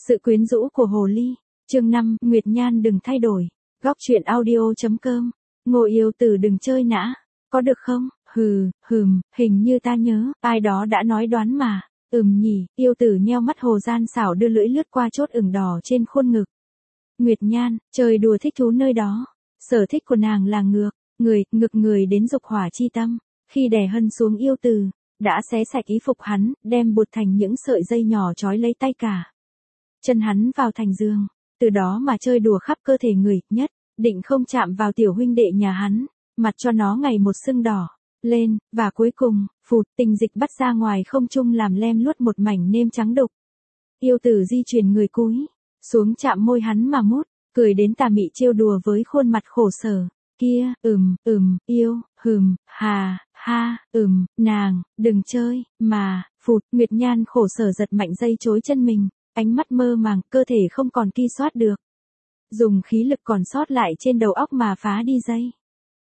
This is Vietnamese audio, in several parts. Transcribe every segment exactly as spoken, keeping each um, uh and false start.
Sự quyến rũ của hồ ly. Chương năm, Nguyệt Nhan đừng thay đổi. Góc truyện audio.com. Ngô yêu tử đừng chơi nã. Có được không? Hừ, hừm, hình như ta nhớ, ai đó đã nói đoán mà. Ừm nhỉ, yêu tử nheo mắt hồ gian xảo đưa lưỡi lướt qua chốt ửng đỏ trên khuôn ngực. Nguyệt Nhan, chơi đùa thích thú nơi đó. Sở thích của nàng là ngược, người, ngực người đến dục hỏa chi tâm. Khi đè hân xuống yêu tử, đã xé sạch y phục hắn, đem buộc thành những sợi dây nhỏ trói lấy tay cả chân hắn vào thành giường, từ đó mà chơi đùa khắp cơ thể người, nhất định không chạm vào tiểu huynh đệ nhà hắn, mặt cho nó ngày một sưng đỏ lên, và cuối cùng, phụt, tình dịch bắt ra ngoài không trung làm lem luốt một mảnh nêm trắng đục. Yêu tử di chuyển người cúi xuống chạm môi hắn mà mút, cười đến tà mị trêu đùa với khuôn mặt khổ sở. Kia, ừm, ừm, yêu, hừm, hà, ha, ừm, nàng, đừng chơi, mà, phụt, Nguyệt Nhan khổ sở giật mạnh dây chối chân mình, ánh mắt mơ màng, cơ thể không còn ki soát được. Dùng khí lực còn sót lại trên đầu óc mà phá đi dây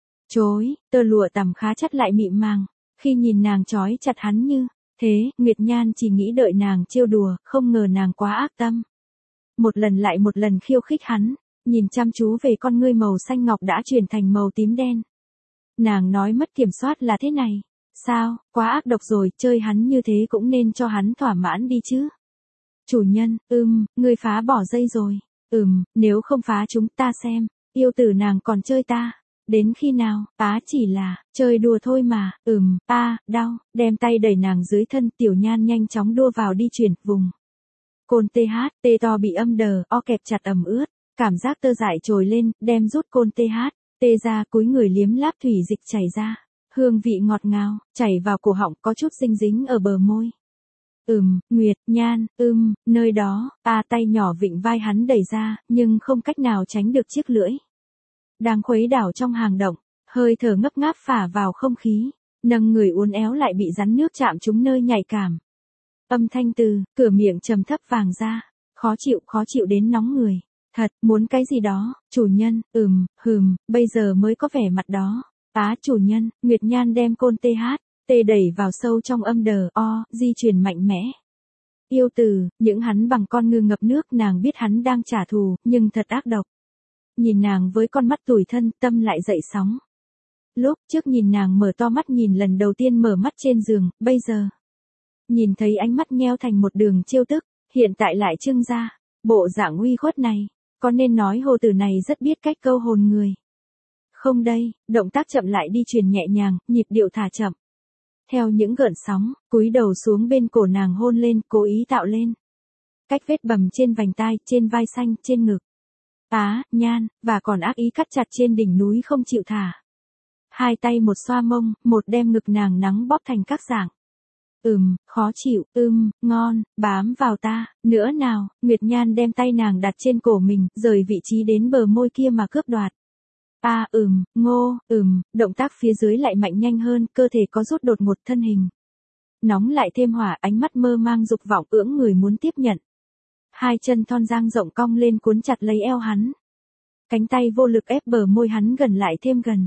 chối, tơ lụa tằm khá chắc lại mịn màng, khi nhìn nàng trói chặt hắn như thế, Nguyệt Nhan chỉ nghĩ đợi nàng trêu đùa, không ngờ nàng quá ác tâm. Một lần lại một lần khiêu khích hắn, nhìn chăm chú về con ngươi màu xanh ngọc đã chuyển thành màu tím đen. Nàng nói mất kiểm soát là thế này. Sao, quá ác độc rồi, chơi hắn như thế cũng nên cho hắn thỏa mãn đi chứ. Chủ nhân, ừm, ngươi phá bỏ dây rồi. Ừm, nếu không phá chúng ta xem, yêu tử nàng còn chơi ta. Đến khi nào, á chỉ là, chơi đùa thôi mà, ừm, a đau, đem tay đẩy nàng dưới thân, Tiểu Nhan nhanh chóng đua vào đi chuyển, vùng. Côn tê hát, tê to bị âm đờ, o kẹp chặt ẩm ướt, cảm giác tơ dại trồi lên, đem rút côn tê hát, tê ra cúi người liếm láp thủy dịch chảy ra, hương vị ngọt ngào, chảy vào cổ họng có chút dinh dính ở bờ môi. Ừm, Nguyệt Nhan, ưm, nơi đó, a tay nhỏ vịnh vai hắn đẩy ra, nhưng không cách nào tránh được chiếc lưỡi đang khuấy đảo trong hang động, hơi thở ngấp ngáp phả vào không khí, nâng người uốn éo lại bị rắn nước chạm trúng nơi nhạy cảm. Âm thanh từ cửa miệng trầm thấp vàng ra, khó chịu, khó chịu đến nóng người. Thật, muốn cái gì đó, chủ nhân, ừm, hừm, bây giờ mới có vẻ mặt đó. Á chủ nhân, Nguyệt Nhan đem côn tê hát, tê đẩy vào sâu trong âm đờ, o, di chuyển mạnh mẽ. Yêu tử, những hắn bằng con ngư ngập nước, nàng biết hắn đang trả thù, nhưng thật ác độc. Nhìn nàng với con mắt tủi thân, tâm lại dậy sóng. Lúc trước nhìn nàng mở to mắt nhìn lần đầu tiên mở mắt trên giường, bây giờ nhìn thấy ánh mắt nheo thành một đường trêu tức, hiện tại lại trưng ra, bộ dạng uy khuất này, có nên nói hồ tử này rất biết cách câu hồn người. Không đây, động tác chậm lại đi truyền nhẹ nhàng, nhịp điệu thả chậm. Theo những gợn sóng, cúi đầu xuống bên cổ nàng hôn lên, cố ý tạo lên cách vết bầm trên vành tai, trên vai xanh, trên ngực. Á, Nhan, và còn ác ý cắt chặt trên đỉnh núi không chịu thả. Hai tay một xoa mông, một đem ngực nàng nắng bóp thành các dạng. Ừm, khó chịu, ưm, ngon, bám vào ta, nữa nào, Nguyệt Nhan đem tay nàng đặt trên cổ mình, rời vị trí đến bờ môi kia mà cướp đoạt. A à, ừm, ngô, ừm, động tác phía dưới lại mạnh nhanh hơn, cơ thể có rút đột ngột thân hình. Nóng lại thêm hỏa, ánh mắt mơ mang dục vọng ưỡng người muốn tiếp nhận. Hai chân thon dang rộng cong lên cuốn chặt lấy eo hắn. Cánh tay vô lực ép bờ môi hắn gần lại thêm gần.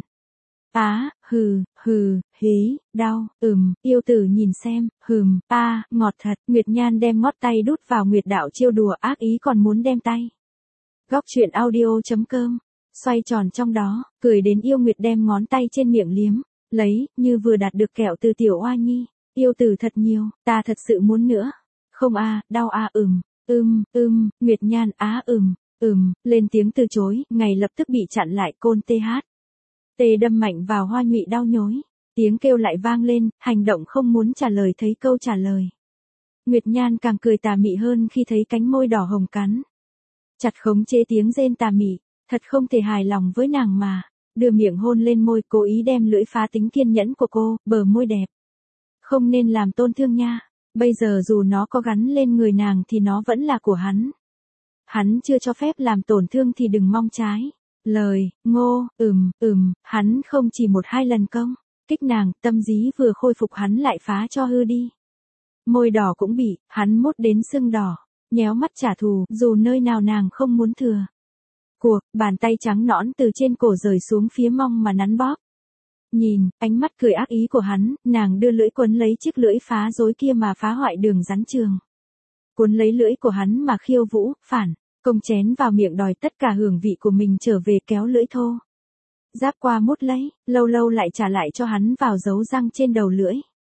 Á, hừ, hừ, hí, đau, ừm, yêu tử nhìn xem, hừm, a, ngọt thật, Nguyệt Nhan đem ngót tay đút vào Nguyệt đạo trêu đùa ác ý còn muốn đem tay. Góc truyện audio.com, xoay tròn trong đó, cười đến yêu Nguyệt đem ngón tay trên miệng liếm, lấy, như vừa đạt được kẹo từ tiểu oa nhi, yêu tử thật nhiều, ta thật sự muốn nữa. Không a, đau a ừm, ưm, ưm, Nguyệt Nhan á ừm, ừm, lên tiếng từ chối, ngày lập tức bị chặn lại côn tê hát. Tê đâm mạnh vào hoa nhụy đau nhói, tiếng kêu lại vang lên, hành động không muốn trả lời thấy câu trả lời. Nguyệt Nhan càng cười tà mị hơn khi thấy cánh môi đỏ hồng cắn chặt khống chế tiếng rên tà mị, thật không thể hài lòng với nàng mà, đưa miệng hôn lên môi, cố ý đem lưỡi phá tính kiên nhẫn của cô, bờ môi đẹp. Không nên làm tổn thương nha, bây giờ dù nó có gắn lên người nàng thì nó vẫn là của hắn. Hắn chưa cho phép làm tổn thương thì đừng mong trái. Lời, ngô, ừm, ừm, hắn không chỉ một hai lần công kích nàng, tâm dí vừa khôi phục hắn lại phá cho hư đi. Môi đỏ cũng bị, hắn mốt đến sưng đỏ, nhéo mắt trả thù, dù nơi nào nàng không muốn thừa. Cuộc, bàn tay trắng nõn từ trên cổ rời xuống phía mông mà nắn bóp. Nhìn, ánh mắt cười ác ý của hắn, nàng đưa lưỡi quấn lấy chiếc lưỡi phá rối kia mà phá hoại đường rắn trường. cuốn lấy lưỡi của hắn mà khiêu vũ, phản, công chén vào miệng đòi tất cả hương vị của mình trở về, kéo lưỡi thô. Giáp qua mút lấy, lâu lâu lại trả lại cho hắn vào dấu răng trên đầu lưỡi.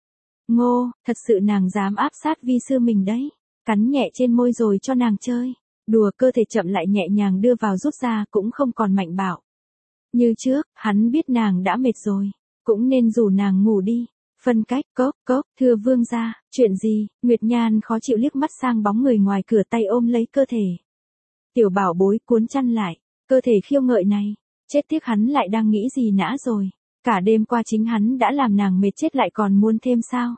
Ngô, thật sự nàng dám áp sát vi sư mình đấy. Cắn nhẹ trên môi rồi cho nàng chơi. Đùa, cơ thể chậm lại nhẹ nhàng đưa vào rút ra, cũng không còn mạnh bạo. Như trước, hắn biết nàng đã mệt rồi, cũng nên rủ nàng ngủ đi. Phân cách, cốc, cốc, thưa vương gia, chuyện gì? Nguyệt Nhan khó chịu liếc mắt sang bóng người ngoài cửa, tay ôm lấy cơ thể. Tiểu bảo bối cuốn chăn lại, cơ thể khiêu gợi này, chết tiếc hắn lại đang nghĩ gì nã rồi. Cả đêm qua chính hắn đã làm nàng mệt chết lại còn muốn thêm sao?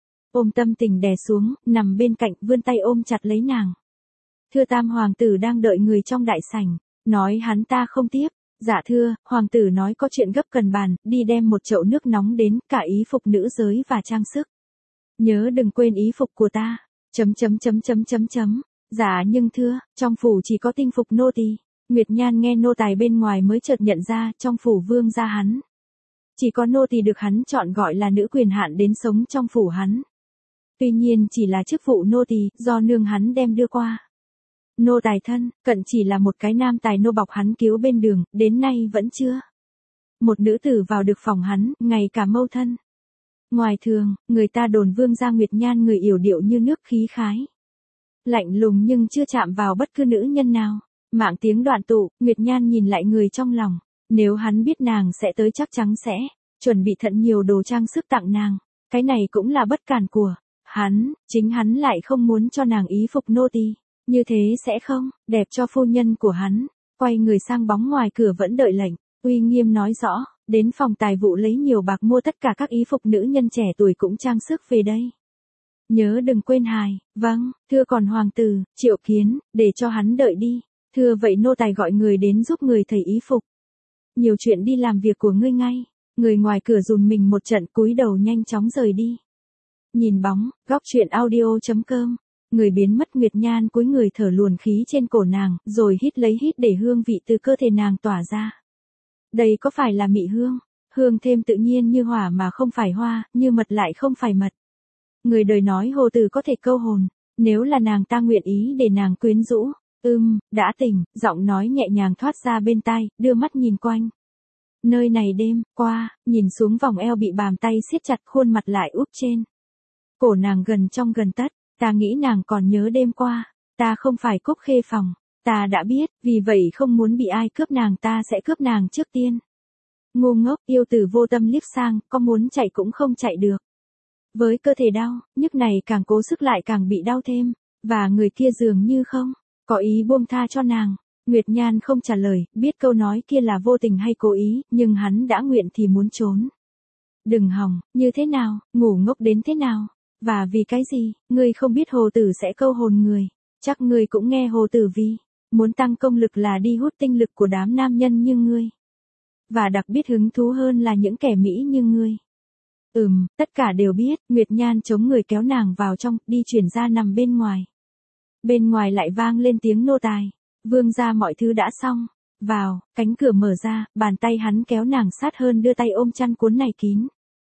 Ôm tâm tình đè xuống, nằm bên cạnh, vươn tay ôm chặt lấy nàng. Thưa tam hoàng tử đang đợi người trong đại sảnh, nói hắn ta không tiếp. Dạ thưa, hoàng tử nói có chuyện gấp cần bàn, đi đem một chậu nước nóng đến, cả ý phục nữ giới và trang sức. Nhớ đừng quên ý phục của ta. Chấm chấm chấm chấm chấm chấm. Dạ nhưng thưa, trong phủ chỉ có tinh phục nô tỳ. Nguyệt Nhan nghe nô tài bên ngoài mới chợt nhận ra, trong phủ vương gia hắn. Chỉ có nô tỳ được hắn chọn gọi là nữ quyền hạn đến sống trong phủ hắn. Tuy nhiên chỉ là chức vụ nô tỳ, do nương hắn đem đưa qua. Nô tài thân, cận chỉ là một cái nam tài nô bọc hắn cứu bên đường, đến nay vẫn chưa. Một nữ tử vào được phòng hắn, ngày cả mâu thân. Ngoài thường, người ta đồn vương gia Nguyệt Nhan người yểu điệu như nước, khí khái. Lạnh lùng nhưng chưa chạm vào bất cứ nữ nhân nào. Mạng tiếng đoạn tụ, Nguyệt Nhan nhìn lại người trong lòng. Nếu hắn biết nàng sẽ tới chắc chắn sẽ chuẩn bị thận nhiều đồ trang sức tặng nàng. Cái này cũng là bất cản của hắn, chính hắn lại không muốn cho nàng ý phục nô tỳ. Như thế sẽ không đẹp cho phu nhân của hắn. Quay người sang bóng ngoài cửa vẫn đợi lệnh, uy nghiêm nói rõ, đến phòng tài vụ lấy nhiều bạc mua tất cả các ý phục nữ nhân trẻ tuổi cũng trang sức về đây. Nhớ đừng quên hài. Vâng, thưa còn hoàng tử, Triệu Kiến, để cho hắn đợi đi. Thưa vậy nô tài gọi người đến giúp người thầy ý phục. Nhiều chuyện đi làm việc của ngươi ngay. Người ngoài cửa rùn mình một trận, cúi đầu nhanh chóng rời đi. Nhìn bóng, góc truyện audio chấm com. Người biến mất. Nguyệt Nhan cúi người thở luồn khí trên cổ nàng, rồi hít lấy hít để hương vị từ cơ thể nàng tỏa ra. Đây có phải là mị hương? Hương thêm tự nhiên như hỏa mà không phải hoa, như mật lại không phải mật. Người đời nói hồ từ có thể câu hồn, nếu là nàng ta nguyện ý để nàng quyến rũ. Ưm, đã tỉnh, giọng nói nhẹ nhàng thoát ra bên tai, đưa mắt nhìn quanh. Nơi này đêm qua, nhìn xuống vòng eo bị bàn tay siết chặt, khuôn mặt lại úp trên. Cổ nàng gần trong gần tất. Ta nghĩ nàng còn nhớ đêm qua, ta không phải Cúc Khê phòng, ta đã biết, vì vậy không muốn bị ai cướp nàng, ta sẽ cướp nàng trước tiên. Ngu ngốc, yêu tử vô tâm liếc sang, có muốn chạy cũng không chạy được. Với cơ thể đau, nhức này càng cố sức lại càng bị đau thêm, và người kia dường như không có ý buông tha cho nàng. Nguyệt Nhan không trả lời, biết câu nói kia là vô tình hay cố ý, nhưng hắn đã nguyện thì muốn trốn. Đừng hòng, như thế nào, ngủ ngốc đến thế nào? Và vì cái gì, ngươi không biết hồ tử sẽ câu hồn người. Chắc ngươi cũng nghe hồ tử vì muốn tăng công lực là đi hút tinh lực của đám nam nhân như ngươi. Và đặc biệt hứng thú hơn là những kẻ Mỹ như ngươi. Ừm, tất cả đều biết. Nguyệt Nhan chống người kéo nàng vào trong, đi chuyển ra nằm bên ngoài. Bên ngoài lại vang lên tiếng nô tài. Vương gia mọi thứ đã xong. Vào, cánh cửa mở ra, bàn tay hắn kéo nàng sát hơn, đưa tay ôm chăn cuốn này kín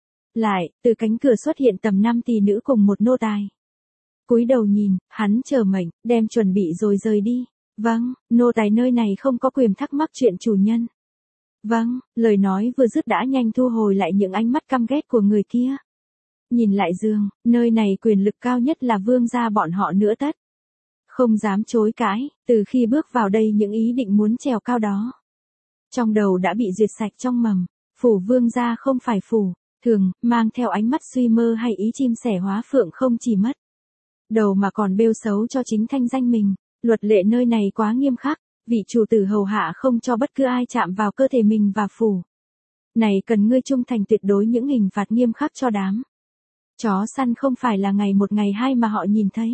lại, từ cánh cửa xuất hiện tầm năm tỷ nữ cùng một nô tài. Cúi đầu nhìn, hắn chờ mệnh, đem chuẩn bị rồi rời đi. Vâng, nô tài nơi này không có quyền thắc mắc chuyện chủ nhân. Vâng, lời nói vừa dứt đã nhanh thu hồi lại những ánh mắt căm ghét của người kia. Nhìn lại giường, nơi này quyền lực cao nhất là vương gia bọn họ nữa tất. Không dám chối cãi, từ khi bước vào đây những ý định muốn trèo cao đó. Trong đầu đã bị duyệt sạch trong mầm, phủ vương gia không phải phủ thường, mang theo ánh mắt suy mơ hay ý chim sẻ hóa phượng không chỉ mất đầu mà còn bêu xấu cho chính thanh danh mình. Luật lệ nơi này quá nghiêm khắc, vị chủ tử hầu hạ không cho bất cứ ai chạm vào cơ thể mình và phủ này cần ngươi trung thành tuyệt đối, những hình phạt nghiêm khắc cho đám chó săn không phải là ngày một ngày hai mà họ nhìn thấy.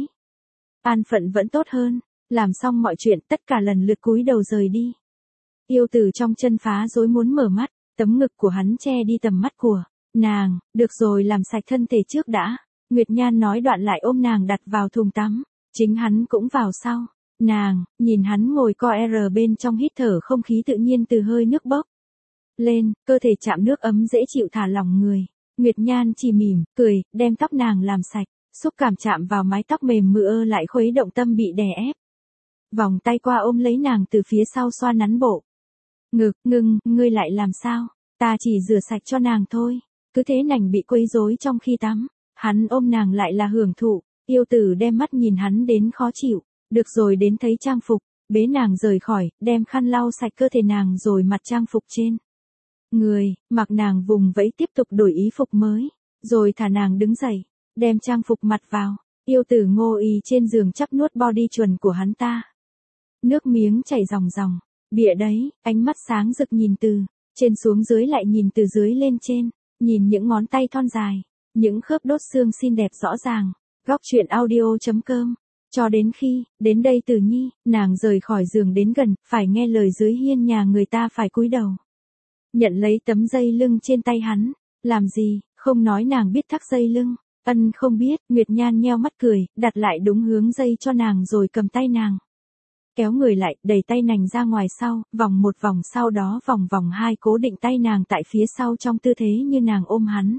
An phận vẫn tốt hơn. Làm xong mọi chuyện, tất cả lần lượt cúi đầu rời đi. Yêu tử trong chân phá rối muốn mở mắt, tấm ngực của hắn che đi tầm mắt của nàng. Được rồi, làm sạch thân thể trước đã. Nguyệt Nhan nói đoạn lại ôm nàng đặt vào thùng tắm. Chính hắn cũng vào sau. Nàng, nhìn hắn ngồi co r bên trong hít thở không khí tự nhiên từ hơi nước bốc lên, cơ thể chạm nước ấm dễ chịu thả lỏng người. Nguyệt Nhan chỉ mỉm, cười, đem tóc nàng làm sạch. Xúc cảm chạm vào mái tóc mềm mượt lại khuấy động tâm bị đè ép. Vòng tay qua ôm lấy nàng từ phía sau xoa nắn bộ ngực. Ngưng, ngươi lại làm sao? Ta chỉ rửa sạch cho nàng thôi. Cứ thế nành bị quấy rối trong khi tắm. Hắn ôm nàng lại là hưởng thụ. Yêu tử đem mắt nhìn hắn đến khó chịu. Được rồi, đến thấy trang phục, bế nàng rời khỏi, đem khăn lau sạch cơ thể nàng rồi mặt trang phục trên người, mặc nàng vùng vẫy tiếp tục đổi y phục mới, rồi thả nàng đứng dậy, đem trang phục mặt vào. Yêu tử ngô y trên giường chắp nuốt body chuẩn của hắn ta. Nước miếng chảy ròng ròng. Bịa đấy, ánh mắt sáng rực nhìn từ trên xuống dưới lại nhìn từ dưới lên trên, nhìn những ngón tay thon dài, những khớp đốt xương xinh đẹp rõ ràng. Góc truyện audio chấm com. Cho đến khi, đến đây Tử Nhi, nàng rời khỏi giường đến gần, phải nghe lời dưới hiên nhà người ta phải cúi đầu. Nhận lấy tấm dây lưng trên tay hắn. Làm gì, không nói nàng biết thắt dây lưng. Ân không biết, Nguyệt Nhan nheo mắt cười, đặt lại đúng hướng dây cho nàng rồi cầm tay nàng. Kéo người lại, đẩy tay nàng ra ngoài sau, vòng một vòng sau đó vòng vòng hai cố định tay nàng tại phía sau trong tư thế như nàng ôm hắn.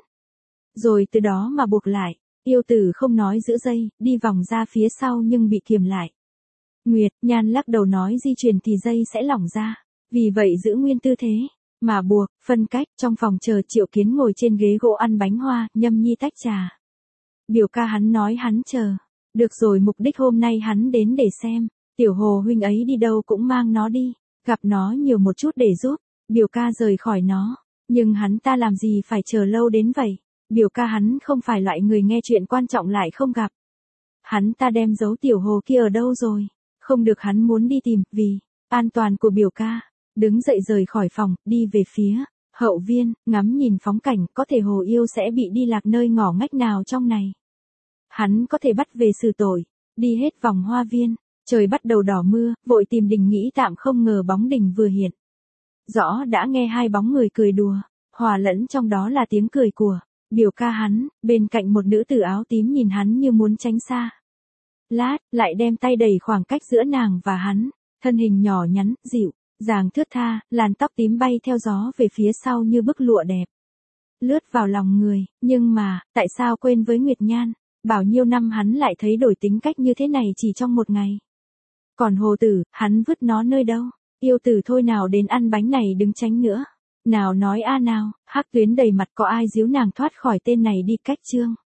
Rồi từ đó mà buộc lại. Yêu tử không nói giữ dây, đi vòng ra phía sau nhưng bị kiềm lại. Nguyệt Nhan lắc đầu nói di chuyển thì dây sẽ lỏng ra. Vì vậy giữ nguyên tư thế, mà buộc, phân cách. Trong phòng chờ Triệu Kiến ngồi trên ghế gỗ ăn bánh hoa, nhâm nhi tách trà. Biểu ca hắn nói hắn chờ. Được rồi, mục đích hôm nay hắn đến để xem. Tiểu Hồ huynh ấy đi đâu cũng mang nó đi. Gặp nó nhiều một chút để giúp. Biểu ca rời khỏi nó. Nhưng hắn ta làm gì phải chờ lâu đến vậy. Biểu ca hắn không phải loại người nghe chuyện quan trọng lại không gặp. Hắn ta đem giấu Tiểu Hồ kia ở đâu rồi? Không được, hắn muốn đi tìm, vì an toàn của biểu ca. Đứng dậy rời khỏi phòng, đi về phía hậu viên, ngắm nhìn phóng cảnh, có thể Hồ yêu sẽ bị đi lạc nơi ngõ ngách nào trong này. Hắn có thể bắt về xử tội, đi hết vòng hoa viên, trời bắt đầu đỏ mưa, vội tìm Đình nghĩ tạm, không ngờ bóng Đình vừa hiện. Rõ đã nghe hai bóng người cười đùa, hòa lẫn trong đó là tiếng cười của biểu ca hắn, bên cạnh một nữ tử áo tím nhìn hắn như muốn tránh xa. Lát, lại đem tay đẩy khoảng cách giữa nàng và hắn, thân hình nhỏ nhắn, dịu dàng thướt tha, làn tóc tím bay theo gió về phía sau như bức lụa đẹp. Lướt vào lòng người, nhưng mà, tại sao quên với Nguyệt Nhan, bao nhiêu năm hắn lại thấy đổi tính cách như thế này chỉ trong một ngày. Còn Hồ tử, hắn vứt nó nơi đâu? Yêu tử thôi nào đến ăn bánh này đứng tránh nữa. Nào nói a nào, Hắc Tuyến đầy mặt, có ai díu nàng thoát khỏi tên này đi cách chương.